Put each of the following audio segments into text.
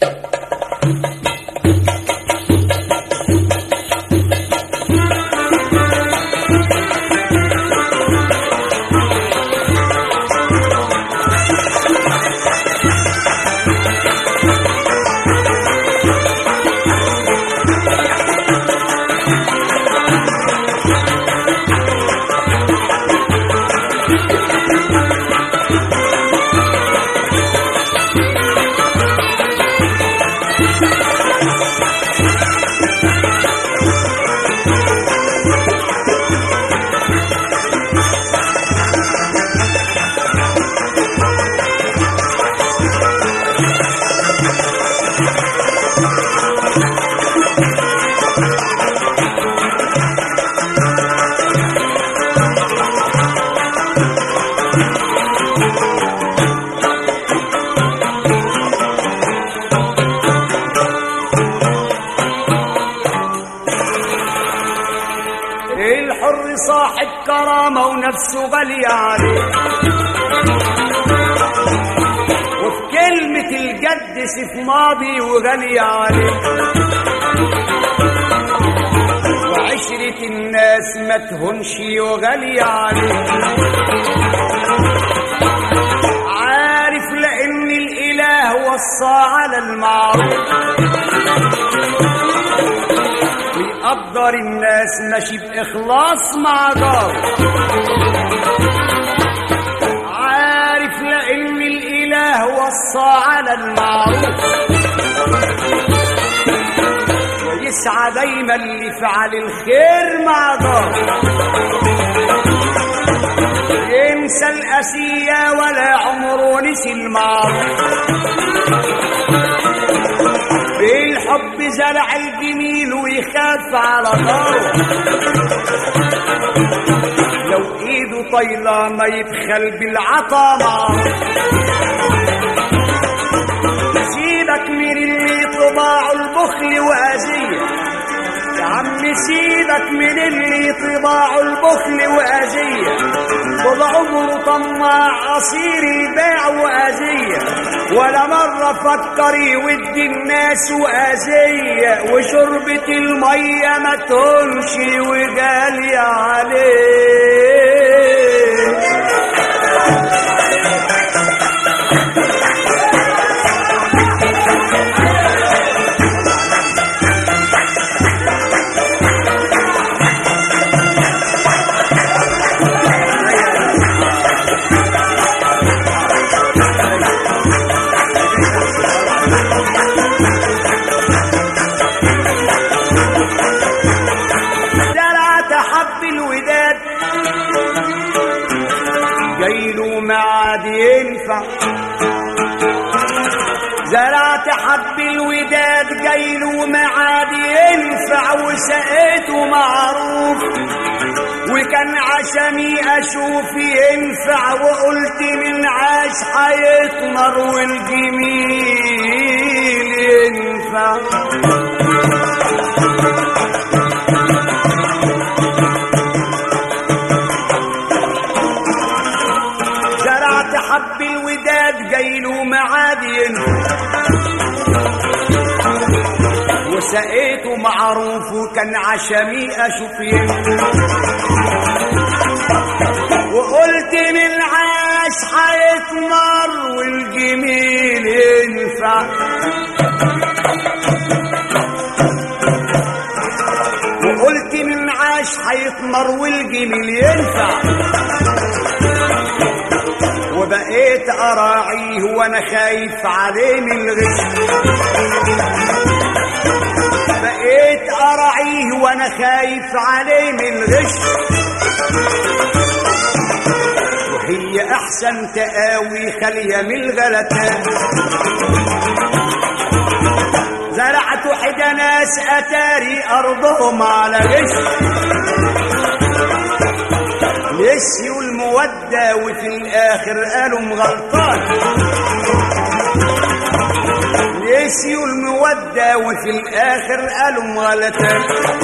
الحر صاحب كرامة ونفسه غالية عليه، وفي كلمة الجد سيف ماضي وغالية عليه، وعشرة الناس ما تهونش وغالية عليه، عارف لأن الإله وصى على المعروف، ويقدر الناس ماشي بإخلاص مع دار، عارف لأن الإله وصى على المعروف، ويسعى دايما لفعل الخير مع دار، ينسى الأسية ولا عمره نسي المعروف، بالحب زرع الجميل ويخاف على داره، لو ايده طايله ما يبخل بالعطا معه، سيبك من اللي طباعه البخل وأذية، يا عم سيبك من اللي طباعه البخل وأذية، طول عمره طماع عصير الباع وأذية، ولا مرة فكر يودي الناس وأذية، وشربة المية ما تهونش وغالية عليه. جايله معاد ينفع، زرعت حب الوداد جايله معاد ينفع، وسقيته معروف، وكان عشمي اشوف ينفع، وقلت من عاش حيطمر والجميل ينفع. حب الوداد جايله معاد ينفع، وسقيته معروف، وكان عشمي اشوف ينفع، وقلت من عاش حيطمر والجميل ينفع، وقلت من عاش حيطمر والجميل ينفع، وبقيت أراعيه وأنا خايف عليه من الغش، بقيت أراعيه وأنا خايف عليه من الغش، وهي أحسن تقاوي خالية من الغلطات، زرعت حدا ناس أتاري أرضهم على غش، نسيوا المودة وفي الآخر قالوا مغلطان، نسيوا المودة وفي الآخر قالوا مغلطان،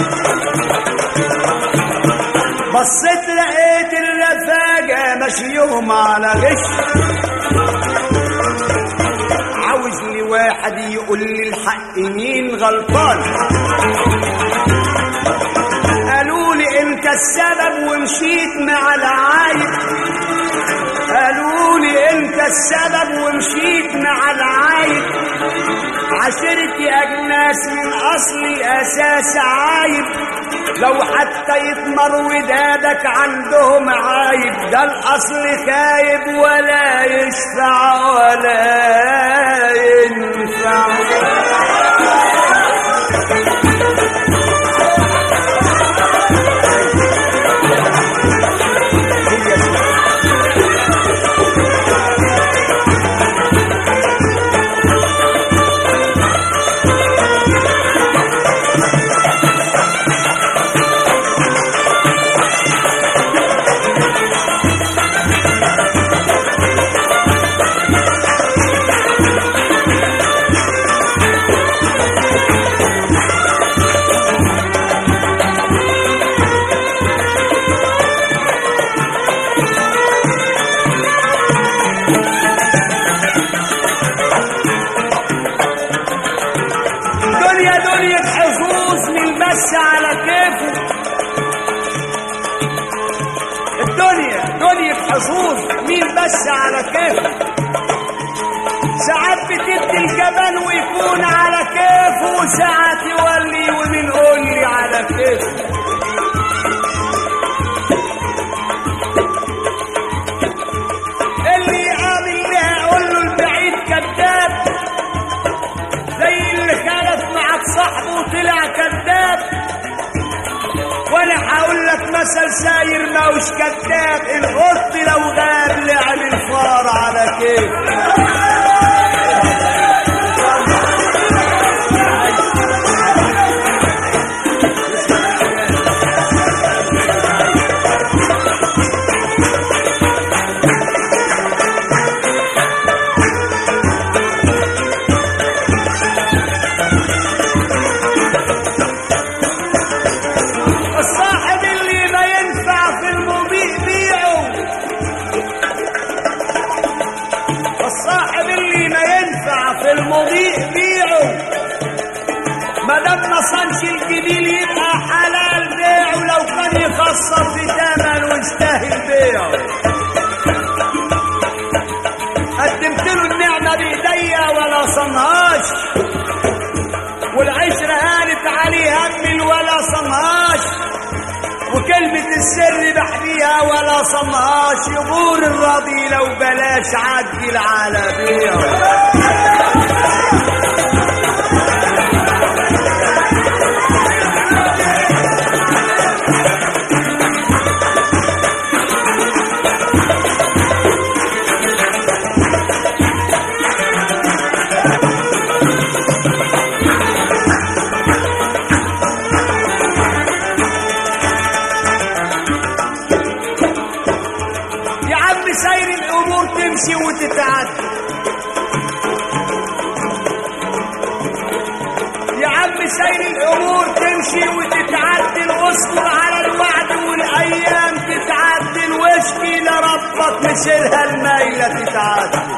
بصيت لقيت الرفاجة ماشيهم على غش، عاوز لي واحد يقول لي الحق مين غلطان. قالوا لي انت السبب ومشيت مع العايب، قالوا لي انت السبب ومشيت مع العايب، عشرتي اجناس من اصل الاساس عايب، لو حتى يطمر ودادك عندهم عايب، ده الاصل خايب ولا يشفع ولا ينفع. مين بس على كيفه، ساعات بتدي الجبل ويكون على كيفه، وساعات يولي ومن قول لي على كيفه. اللي يقابل لها اقول له البعيد كذاب، زي اللي خالف معك صاحبه وطلع كذاب. وانا هقول لك مثل ساير ما وش كذاب، القط لو غاب لعب الفار على كيف. المضيء بيعه، مادام ما صنش الجميل يبقى حلال بيعه، لو كان يخسر في ثمن ويستاهل بيعه. قدمت له النعمه بايديا ولا صنهاش، والعشره هانت عليه همل ولا صنهاش، وكلمه السر بحبيها ولا صنهاش. يغور الراضي لو بلاش عجل على بيعه. تمشي وتتعدل يا عم، سير الامور تمشي وتتعدل، واصبر على الوعد والايام تتعدل، واشكي لربك مسيرها الميله تتعدل.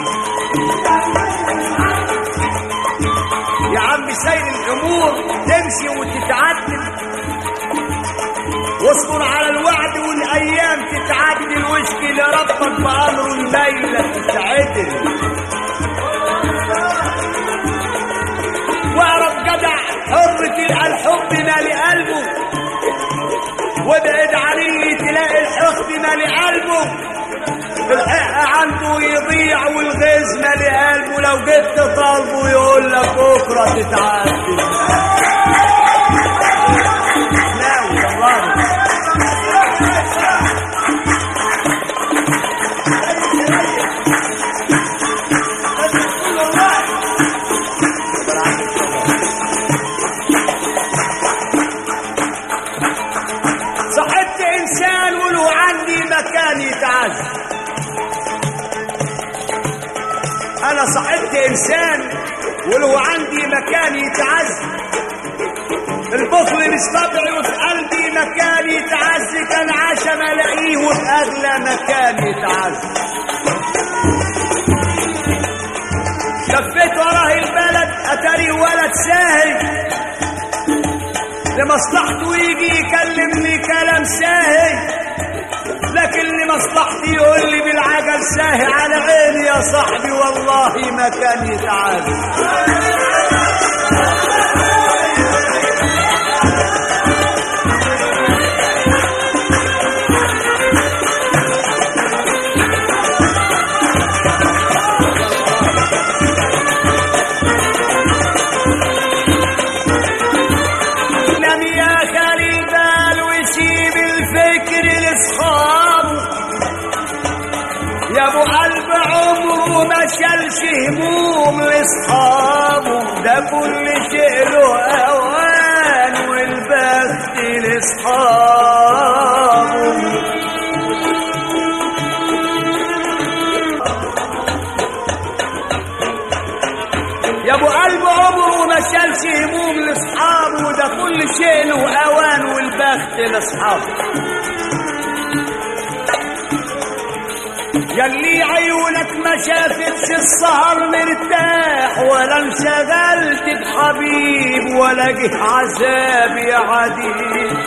يا عم سير الامور تمشي وتتعدل، واصبر على الوعد والايام تتعدل، واشكي لربك بامر الميله تتعدل. واعرف جدع حر تلقى الحب مالي قلبه، وابعد عن اللي تلاقي الحقد مالي قلبه. الحق عنده يضيع والغيظ مالي قلبه، لو جيت تطالبه يقول لك بكره تتعدل. صحبت انسان ولو عندي مكان يتعز، انا صحبت انسان ولو عندي مكان يتعز، البخل مش طبعي وفي قلبي مكان يتعز، كان عشم الاقيه وفي اغلى مكان يتعز. لفيت وراه البلد اتاري ولد ساهي لمصلحته يجي يكلمني كلام ساهي، لكن لمصلحتي يقول لي بالعجل ساهي على عيني يا صاحبي والله ما كان يتعاد. يا ابو قلب عمره ما شالش هموم لاصحابه، ده كل شيء له اوان والبخت لاصحابه. يا ابو قلب عمره ما شالش هموم لاصحابه، ده كل شيء له اوان والبخت لاصحابه. ياللي عيونك ما شافتش السهر مرتاح، ولا انشغلت بحبيب ولا جه عذاب يا عديد.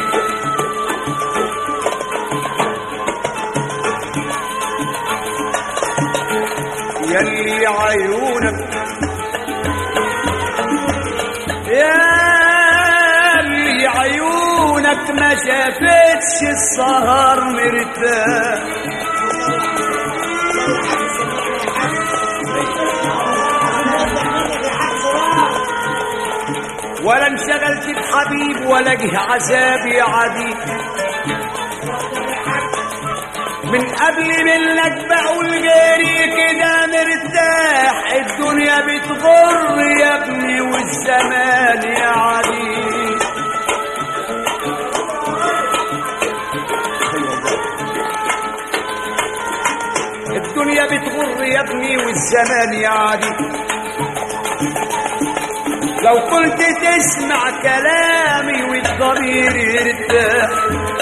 ياللي عيونك ياللي عيونك ما شافتش السهر مرتاح، ولا انشغلت بحبيب ولا جه عذاب يا عديد. من قبل منك بقول غيري كده مرتاح، الدنيا بتغر يا ابني والزمان يا عديد. الدنيا بتغر يا ابني والزمان يا عديد. لو كنت تسمع كلامي والضمير يرتاح،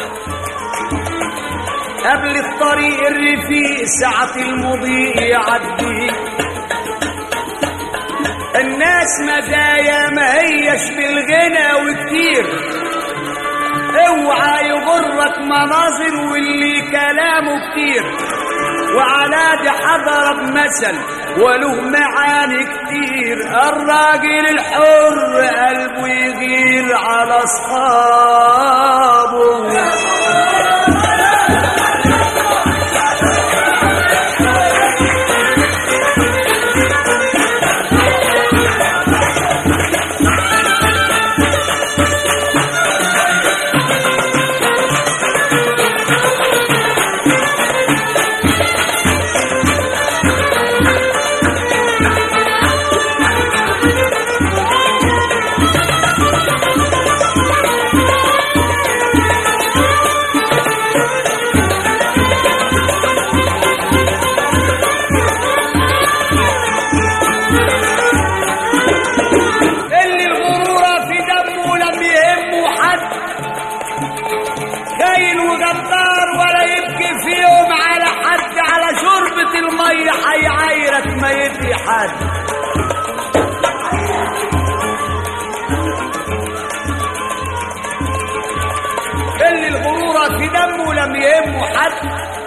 قبل الطريق الرفيق ساعة المضيء يعدي. الناس مزايا ما هيش بالغنى وكتير، اوعى يغرك مناظر واللي كلامه كتير. وعلى دي حضرب مثل وله معاني كتير، الراجل الحر قلبه يغير على اصحابه. هيعايرك ما يدري حد. اللي الغرورة في دمه لم يهمه حد،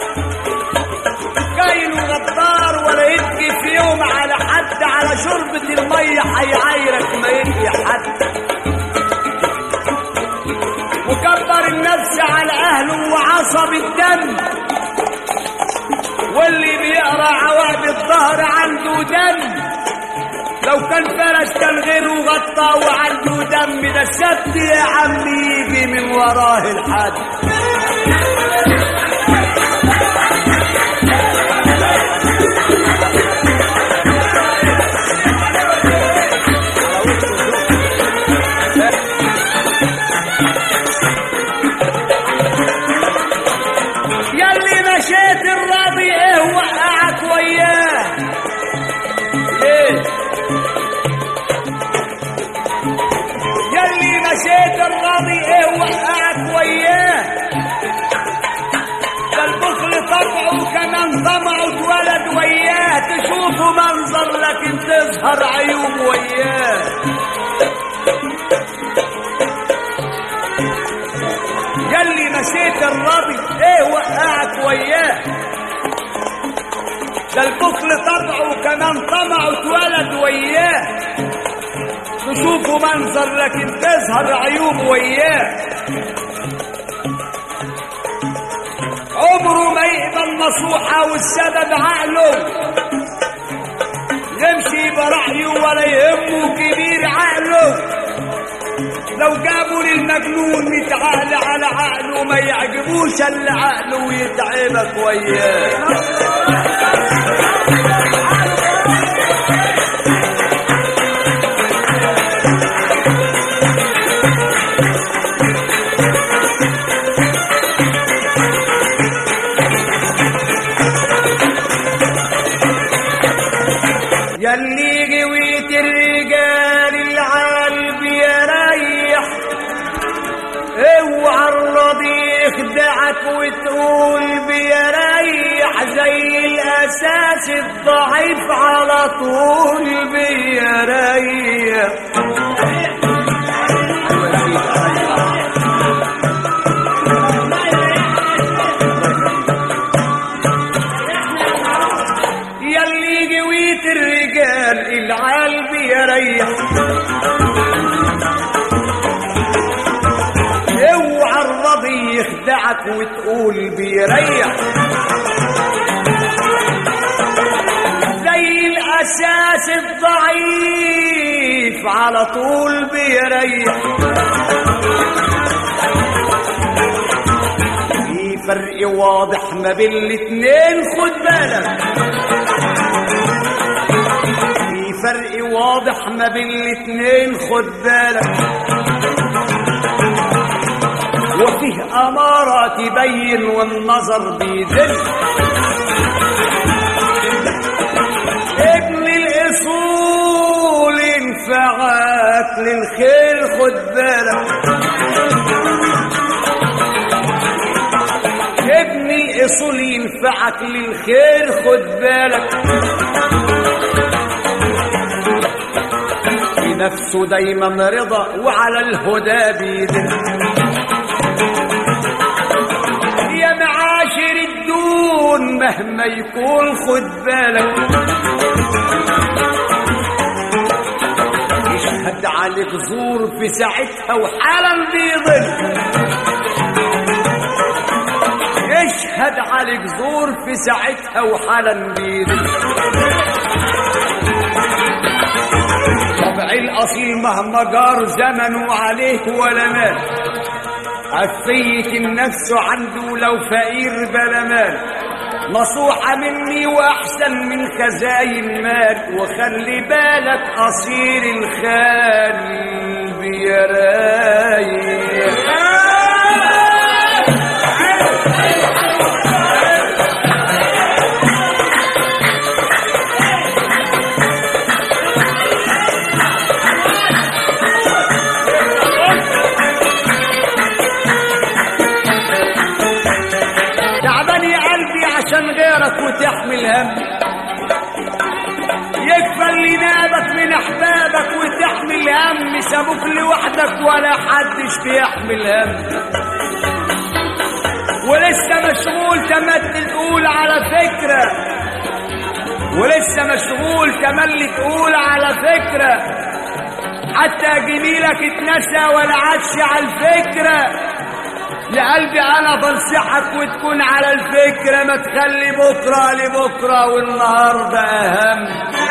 كاين وغدار ولا يبكي في يوم على حد، على شربة المية هيعايرك ما يدري حد. وكبر النفس على اهله وعصب الدم، واللي بيقرا عواد الظهر عنده دم. لو كان فرش كان غيره غطى وعنده دم، ده السبت يا عمي يجي من وراه الحد. ياللي مشيت الراضي ايه وقعك وياه ليه؟ ياللي مشيت الراضي ايه وقعك وياه، تشوفوا منظر لكن تظهر عيوب وياه. ياللي مشيت الراضي ايه وقعك وياه. ده البخل طبعه وكمان طمعه اتولد وياه. تشوفوا منظر لكن تظهر عيوب وياه. عمره ما يقبل نصوحة والسبب عقله، يمشي برأيه ولا يهمه كبير عقله. لو جابوا للمجنون 100 عقل على عقله ما يعجبوش الا عقله ويتعبك وياه. ياللي جويت الرجال العالب يريح، اوعى الراضي يخدعك وتقول بيريح، زي الاساس الضعيف على طول بيريح. ياللي جويت الرجال العالب يريح، اوعى الراضي يخدعك وتقول بيريح، زي الاساس الضعيف على طول بيريح. في فرق واضح ما بين الاتنين خد بالك، في فرق واضح ما بين الاتنين خد بالك. وفيه أمارة تبين والنظر بيدل. ابن الأصول ينفعك للخير خد بالك، ابن الأصول ينفعك للخير خد بالك. في نفسه دايما رضا وعلى الهدى بيدل. يا معاشر الدون مهما يكون خد بالك، يشهد عليك زور في ساعتها وحالا بيضل. يشهد عليك زور في ساعتها وحالا بيضل. طبع الأصيل مهما جار زمنه عليه ولا مال، عفية النفس عنده لو فقير بلا مال. نصوحة مني وأحسن من خزاين مال، وخلي بالك أصير الخال بيرايح. غيرك وتحمل هم، يكفى اللي نابك من احبابك وتحمل هم. سابوك لوحدك ولا حدش بيحمل هم، ولسه مشغول تملي تقول على فكرة، ولسه مشغول تملي تقول على فكرة. حتى جميلك اتنسى ولا عادش على الفكرة. يا قلبي انا بنصحك وتكون على الفكرة، ما تخلي بكرة لبكرة والنهاردة اهم.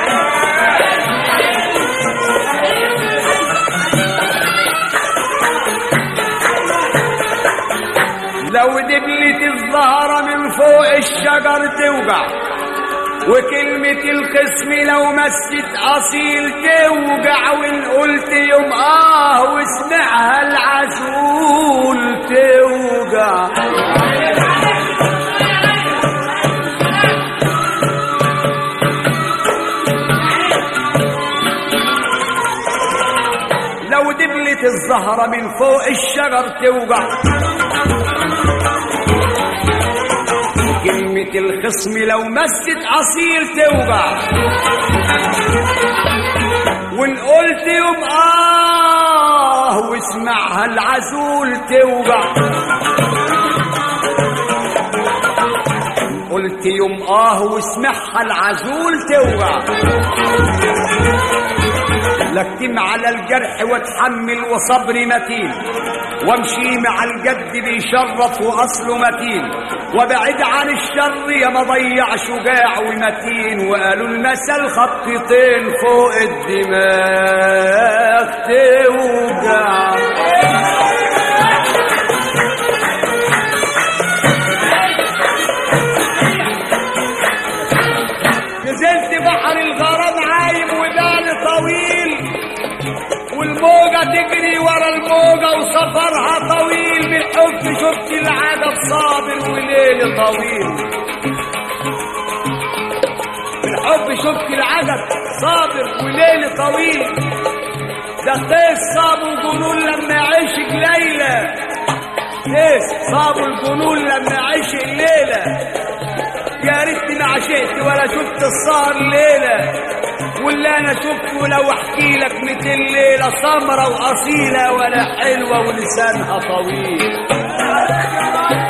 لو دبلة الزهرة من فوق الشجر توجع، وكلمة الخصم لو مست أصيل توجع، وإن قلت يوم واسمعها العسول توجع. لو دبلة الزهرة من فوق الشجر توجع، كلمة الخصم لو مست أصيل توجع، وإن قلت يوم واسمعها العزول توجع. قلت يوم واسمعها العزول توجع. لكتم على الجرح واتحمل وصبري متين، وامشي مع الجد بيشرف واصله متين، وبعد عن الشر يا مضيع شجاع ومتين. وقالوا المثل خطتين فوق الدماغ توجع. نزلت بحر الغرام عايم وبالي طويل، والموجة تجري ورا الموجة وسفرها طويل. بالحب شفت العجب صابر وليل طويل، بالحب شفت العجب صابر وليل طويل. ده قيس صابوا الجنون لما عشق ليلى، قيس صابوا الجنون لما عشق ليلى. يا ريتني ما عشقت ولا شفت السهر ليلة، واللي انا شفته لو احكي لك 200 ليلة. سمرة واصيلة ولا حلوة ولسانها طويل.